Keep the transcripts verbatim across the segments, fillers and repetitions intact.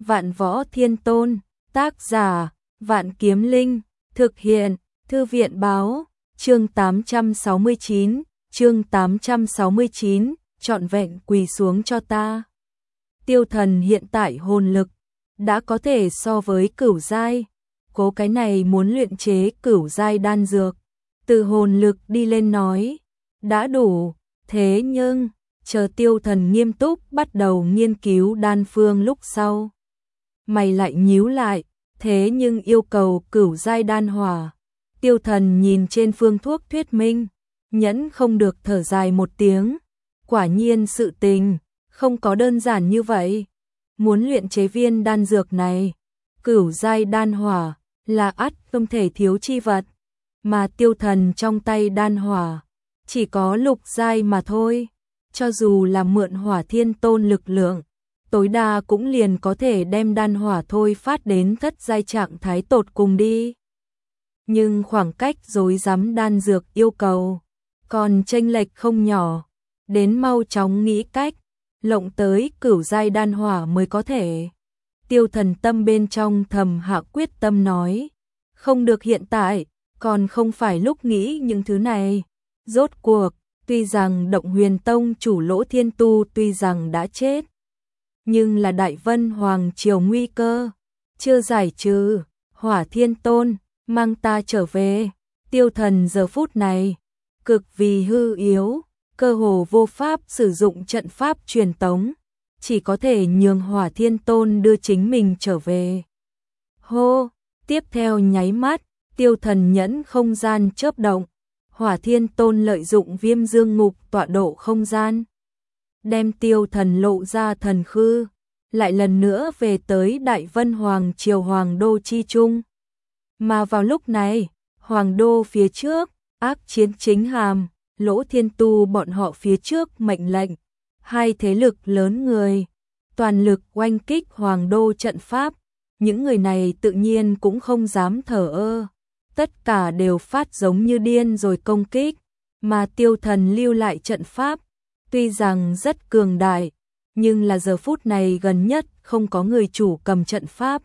Vạn Võ Thiên Tôn, tác giả, Vạn Kiếm Linh, thực hiện, Thư viện báo, chương tám trăm sáu mươi chín, chương tám trăm sáu mươi chín, trọn vẹn quỳ xuống cho ta. Tiêu Thần hiện tại hồn lực đã có thể so với cửu giai, cố cái này muốn luyện chế cửu giai đan dược, từ hồn lực đi lên nói, đã đủ, thế nhưng chờ Tiêu Thần nghiêm túc bắt đầu nghiên cứu đan phương lúc sau, mày lại nhíu lại, thế nhưng yêu cầu cửu giai đan hỏa. Tiêu Thần nhìn trên phương thuốc thuyết minh, nhẫn không được thở dài một tiếng, quả nhiên sự tình không có đơn giản như vậy. Muốn luyện chế viên đan dược này, cửu giai đan hỏa là ắt không thể thiếu chi vật, mà Tiêu Thần trong tay đan hỏa chỉ có lục giai mà thôi, cho dù là mượn Hỏa Thiên Tôn lực lượng, tối đa cũng liền có thể đem đan hỏa thôi phát đến thất giai trạng thái tột cùng đi. Nhưng khoảng cách rối rắm đan dược yêu cầu còn chênh lệch không nhỏ, đến mau chóng nghĩ cách lộng tới cửu giai đan hỏa mới có thể. Tiêu Thần tâm bên trong thầm hạ quyết tâm nói, không được, hiện tại còn không phải lúc nghĩ những thứ này. Rốt cuộc, tuy rằng Động Huyền Tông chủ Lỗ Thiên Tu tuy rằng đã chết, nhưng là Đại Vân Hoàng triều nguy cơ chưa giải trừ. Hỏa Thiên Tôn, mang ta trở về. Tiêu Thần giờ phút này cực vì hư yếu, cơ hồ vô pháp sử dụng trận pháp truyền tống, chỉ có thể nhường Hỏa Thiên Tôn đưa chính mình trở về. Hô, tiếp theo nháy mắt, Tiêu Thần nhẫn không gian chớp động, Hỏa Thiên Tôn lợi dụng Viêm Dương Ngục tọa độ không gian, đem Tiêu Thần lộ ra thần khư, lại lần nữa về tới Đại Vân Hoàng triều Hoàng đô chi trung. Mà vào lúc này, Hoàng đô phía trước, ác chiến chính hàm, Lỗ Thiên Tu bọn họ phía trước mệnh lệnh, hai thế lực lớn người toàn lực oanh kích Hoàng đô trận pháp. Những người này tự nhiên cũng không dám thờ ơ, tất cả đều phát giống như điên rồi công kích, mà Tiêu Thần lưu lại trận pháp, tuy rằng rất cường đại, nhưng là giờ phút này gần nhất không có người chủ cầm trận pháp,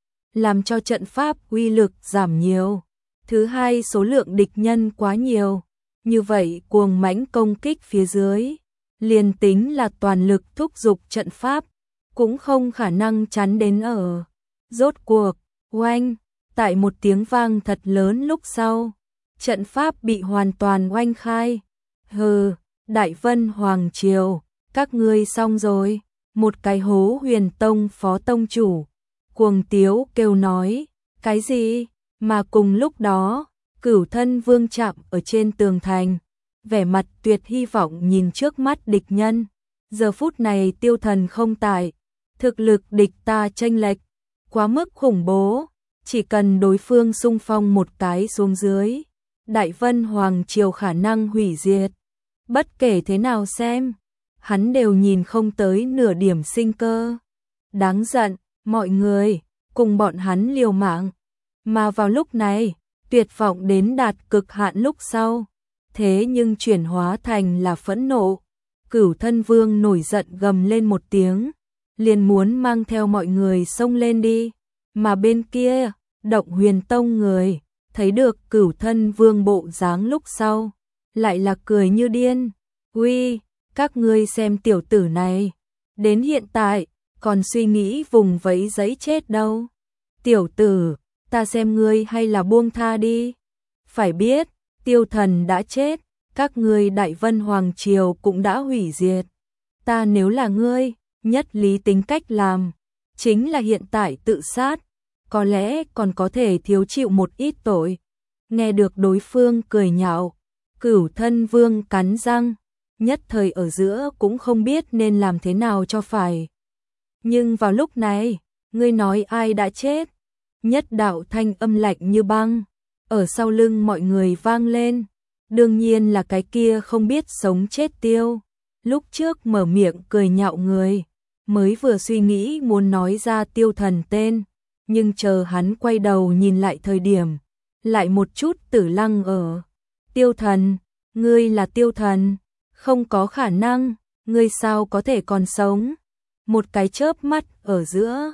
làm cho trận pháp uy lực giảm nhiều. Thứ hai, số lượng địch nhân quá nhiều, như vậy cuồng mãnh công kích phía dưới, liền tính là toàn lực thúc giục trận pháp, cũng không khả năng chắn đến ở. Rốt cuộc, oanh, tại một tiếng vang thật lớn lúc sau, trận pháp bị hoàn toàn oanh khai. Hừ, Đại Vân Hoàng triều, các ngươi xong rồi. Một cái Hố Huyền Tông phó tông chủ cuồng tiếu kêu nói, cái gì? Mà cùng lúc đó, Cửu Thân Vương chạm ở trên tường thành, vẻ mặt tuyệt hy vọng nhìn trước mắt địch nhân. Giờ phút này Tiêu Thần không tại, thực lực địch ta chênh lệch quá mức khủng bố, chỉ cần đối phương xung phong một cái xuống dưới, Đại Vân Hoàng triều khả năng hủy diệt. Bất kể thế nào xem, hắn đều nhìn không tới nửa điểm sinh cơ. Đáng giận, mọi người cùng bọn hắn liều mạng. Mà vào lúc này, tuyệt vọng đến đạt cực hạn lúc sau, thế nhưng chuyển hóa thành là phẫn nộ. Cửu Thân Vương nổi giận gầm lên một tiếng, liền muốn mang theo mọi người xông lên đi. Mà bên kia, Động Huyền Tông người thấy được Cửu Thân Vương bộ dáng lúc sau, lại là cười như điên. Uy, các ngươi xem tiểu tử này, đến hiện tại còn suy nghĩ vùng vẫy giấy chết đâu. Tiểu tử, ta xem ngươi hay là buông tha đi. Phải biết, Tiêu Thần đã chết, các ngươi Đại Vân Hoàng triều cũng đã hủy diệt. Ta nếu là ngươi, nhất lý tính cách làm chính là hiện tại tự sát, có lẽ còn có thể thiếu chịu một ít tội. Nghe được đối phương cười nhạo, Cửu Thân Vương cắn răng, nhất thời ở giữa cũng không biết nên làm thế nào cho phải. Nhưng vào lúc này, ngươi nói ai đã chết? Nhất đạo thanh âm lạnh như băng ở sau lưng mọi người vang lên. Đương nhiên là cái kia không biết sống chết Tiêu. Lúc trước mở miệng cười nhạo người, mới vừa suy nghĩ muốn nói ra Tiêu Thần tên, nhưng chờ hắn quay đầu nhìn lại thời điểm, lại một chút tử lăng ở. Tiêu Thần, ngươi là Tiêu Thần? Không có khả năng, ngươi sao có thể còn sống? Một cái chớp mắt ở giữa,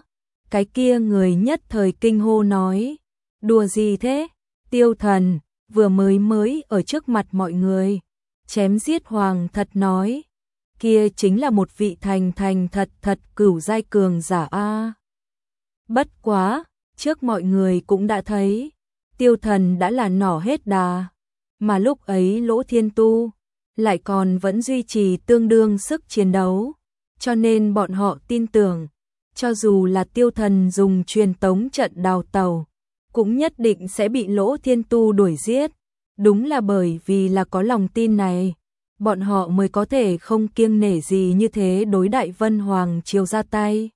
Cái kia người nhất thời kinh hô nói, đùa gì thế? Tiêu Thần vừa mới mới ở trước mặt mọi người chém giết Hoàng Thật nói, kia chính là một vị thành thành thật thật cửu giai cường giả a. Bất quá, trước mọi người cũng đã thấy, Tiêu Thần đã là nỏ hết đà, mà lúc ấy Lỗ Thiên Tu lại còn vẫn duy trì tương đương sức chiến đấu, cho nên bọn họ tin tưởng, cho dù là Tiêu Thần dùng truyền tống trận đào tàu, cũng nhất định sẽ bị Lỗ Thiên Tu đuổi giết. Đúng là bởi vì là có lòng tin này, bọn họ mới có thể không kiêng nể gì như thế đối đại Vân Hoàng Triều ra tay.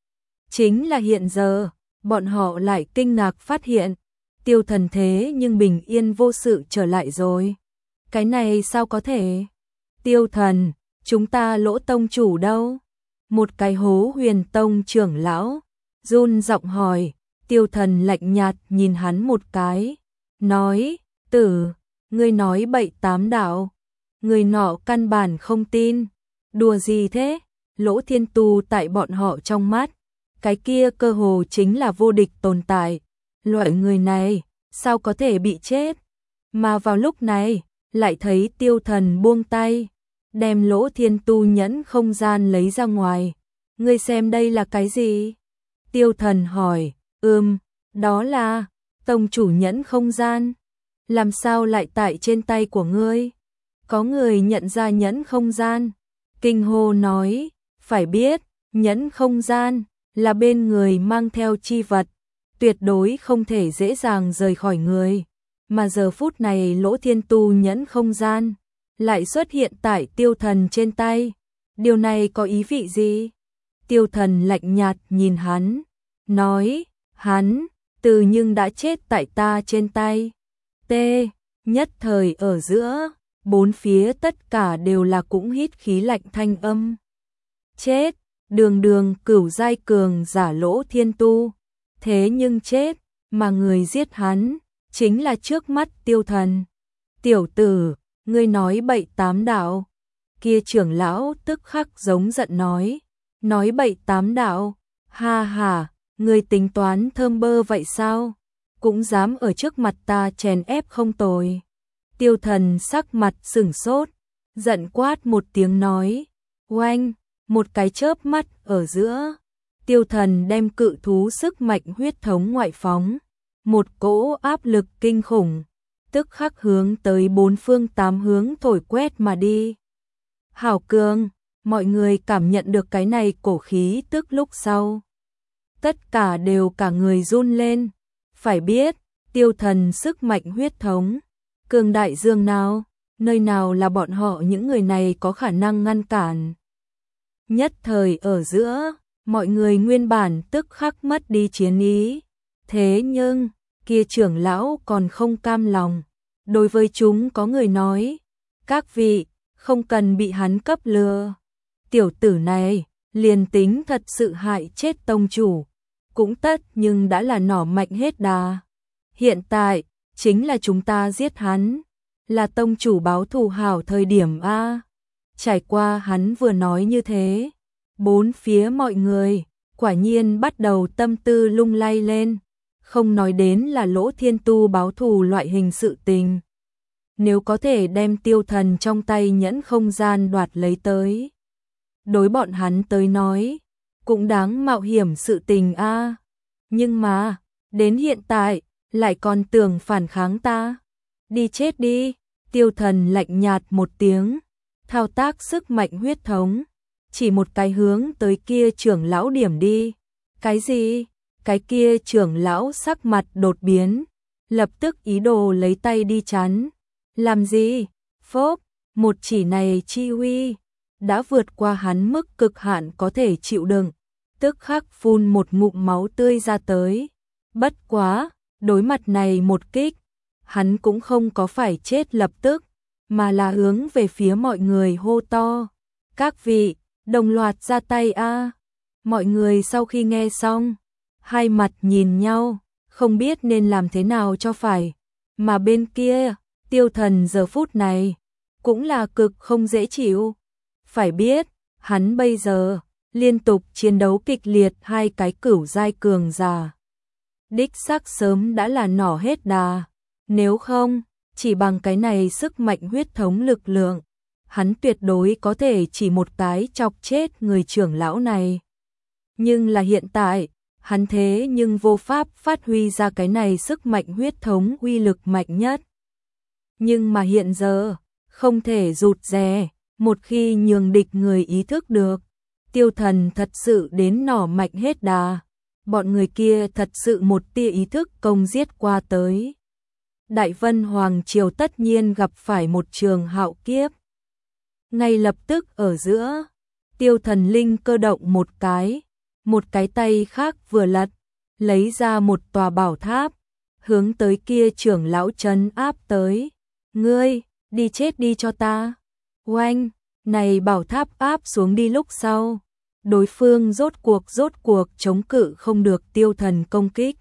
Chính là hiện giờ, bọn họ lại kinh ngạc phát hiện, Tiêu Thần thế nhưng bình yên vô sự trở lại rồi. Cái này sao có thể? Tiêu Thần, chúng ta Lỗ tông chủ đâu? Một cái Hố Huyền tông trưởng lão run giọng hỏi. Tiêu Thần lạnh nhạt nhìn hắn một cái, nói, tử, ngươi nói bậy tám đạo. Người nọ căn bản không tin. Đùa gì thế? Lỗ Thiên Tu tại bọn họ trong mắt, cái kia cơ hồ chính là vô địch tồn tại. Loại người này, sao có thể bị chết? Mà vào lúc này, lại thấy Tiêu Thần buông tay, đem Lỗ Thiên Tu nhẫn không gian lấy ra ngoài. Ngươi xem đây là cái gì? Tiêu Thần hỏi, ừm, đó là tông chủ nhẫn không gian. Làm sao lại tại trên tay của ngươi? Có người nhận ra nhẫn không gian. Kinh hô nói, phải biết, nhẫn không gian là bên người mang theo chi vật, tuyệt đối không thể dễ dàng rời khỏi người. Mà giờ phút này Lỗ Thiên Tu nhẫn không gian lại xuất hiện tại Tiêu Thần trên tay. Điều này có ý vị gì? Tiêu Thần lạnh nhạt nhìn hắn, nói, hắn, từ nhưng đã chết tại ta trên tay. T, nhất thời ở giữa, bốn phía tất cả đều là cũng hít khí lạnh thanh âm. Chết, đường đường cửu giai cường giả Lỗ Thiên Tu. Thế nhưng chết, mà người giết hắn, chính là trước mắt Tiêu Thần. Tiểu tử, ngươi nói bậy tám đạo. Kia trưởng lão tức khắc giống giận nói, nói bậy tám đạo, ha ha, ngươi tính toán thơm bơ vậy sao? Cũng dám ở trước mặt ta chèn ép không tồi. Tiêu Thần sắc mặt sửng sốt, giận quát một tiếng nói, oanh, một cái chớp mắt ở giữa. Tiêu Thần đem cự thú sức mạnh huyết thống ngoại phóng, một cỗ áp lực kinh khủng, tức khắc hướng tới bốn phương tám hướng thổi quét mà đi. Hảo cường, mọi người cảm nhận được cái này cổ khí tức lúc sau. Tất cả đều cả người run lên, phải biết, Tiêu Thần sức mạnh huyết thống, cường đại dương nào, nơi nào là bọn họ những người này có khả năng ngăn cản. Nhất thời ở giữa, mọi người nguyên bản tức khắc mất đi chiến ý. Thế nhưng, kia trưởng lão còn không cam lòng. Đối với chúng có người nói, các vị, không cần bị hắn cấp lừa. Tiểu tử này, liền tính thật sự hại chết tông chủ, cũng tất nhưng đã là nỏ mạnh hết đà. Hiện tại, chính là chúng ta giết hắn, là tông chủ báo thù hảo thời điểm A. Trải qua hắn vừa nói như thế, bốn phía mọi người, quả nhiên bắt đầu tâm tư lung lay lên, không nói đến là Lỗ Thiên Tu báo thù loại hình sự tình. Nếu có thể đem Tiêu Thần trong tay nhẫn không gian đoạt lấy tới, đối bọn hắn tới nói, cũng đáng mạo hiểm sự tình a. Nhưng mà, đến hiện tại, lại còn tưởng phản kháng ta. Đi chết đi, Tiêu Thần lạnh nhạt một tiếng, thao tác sức mạnh huyết thống, chỉ một cái hướng tới kia trưởng lão điểm đi. Cái gì? Cái kia trưởng lão sắc mặt đột biến, lập tức ý đồ lấy tay đi chắn. Làm gì? Phốp, một chỉ này chi uy, đã vượt qua hắn mức cực hạn có thể chịu đựng, tức khắc phun một ngụm máu tươi ra tới. Bất quá, đối mặt này một kích, hắn cũng không có phải chết lập tức, mà là hướng về phía mọi người hô to. Các vị, đồng loạt ra tay a. Mọi người sau khi nghe xong, hai mặt nhìn nhau, không biết nên làm thế nào cho phải. Mà bên kia, Tiêu Thần giờ phút này, cũng là cực không dễ chịu. Phải biết, hắn bây giờ, liên tục chiến đấu kịch liệt, hai cái cửu giai cường giả. Đích xác sớm đã là nỏ hết đà, nếu không, chỉ bằng cái này sức mạnh huyết thống lực lượng, hắn tuyệt đối có thể chỉ một cái chọc chết người trưởng lão này. Nhưng là hiện tại, hắn thế nhưng vô pháp phát huy ra cái này sức mạnh huyết thống uy lực mạnh nhất. Nhưng mà hiện giờ, không thể rụt rè, một khi nhường địch người ý thức được, Tiêu Thần thật sự đến nỏ mạnh hết đà, bọn người kia thật sự một tia ý thức công giết qua tới. Đại Vân Hoàng Triều tất nhiên gặp phải một trường hạo kiếp. Ngay lập tức ở giữa, Tiêu Thần linh cơ động một cái, một cái tay khác vừa lật, lấy ra một tòa bảo tháp, hướng tới kia trưởng lão trấn áp tới. Ngươi, đi chết đi cho ta. Oanh, này bảo tháp áp xuống đi lúc sau, đối phương rốt cuộc rốt cuộc chống cự không được Tiêu Thần công kích.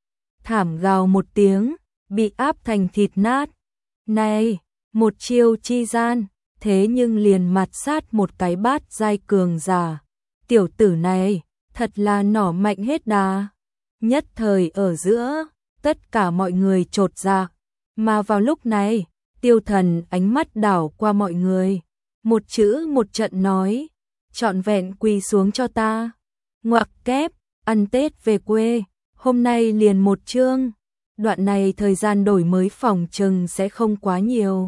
Thảm gào một tiếng, bị áp thành thịt nát. Này, một chiêu chi gian, thế nhưng liền mặt sát một cái bát giai cường giả. Tiểu tử này, thật là nỏ mạnh hết đà. Nhất thời ở giữa, tất cả mọi người chột dạ, mà vào lúc này, Tiêu Thần ánh mắt đảo qua mọi người, một chữ một trận nói, trọn vẹn quỳ xuống cho ta. Ngoặc kép, ăn Tết về quê, hôm nay liền một chương. Đoạn này thời gian đổi mới phòng chừng sẽ không quá nhiều.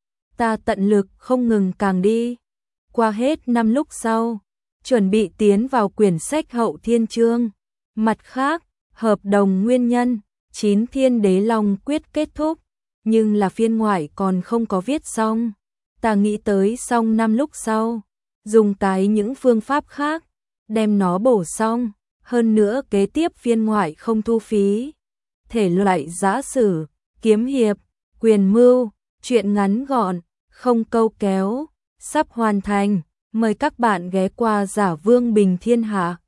Ta tận lực không ngừng càng đi. Qua hết năm lúc sau, chuẩn bị tiến vào quyển sách hậu thiên chương. Mặt khác, hợp đồng nguyên nhân, chín thiên đế long quyết kết thúc, nhưng là phiên ngoại còn không có viết xong. Ta nghĩ tới xong năm lúc sau, dùng cái những phương pháp khác, đem nó bổ xong, hơn nữa kế tiếp phiên ngoại không thu phí. Thể loại giã sử, kiếm hiệp, quyền mưu, truyện ngắn gọn, không câu kéo, sắp hoàn thành, mời các bạn ghé qua Giả Vương Bình Thiên Hạ.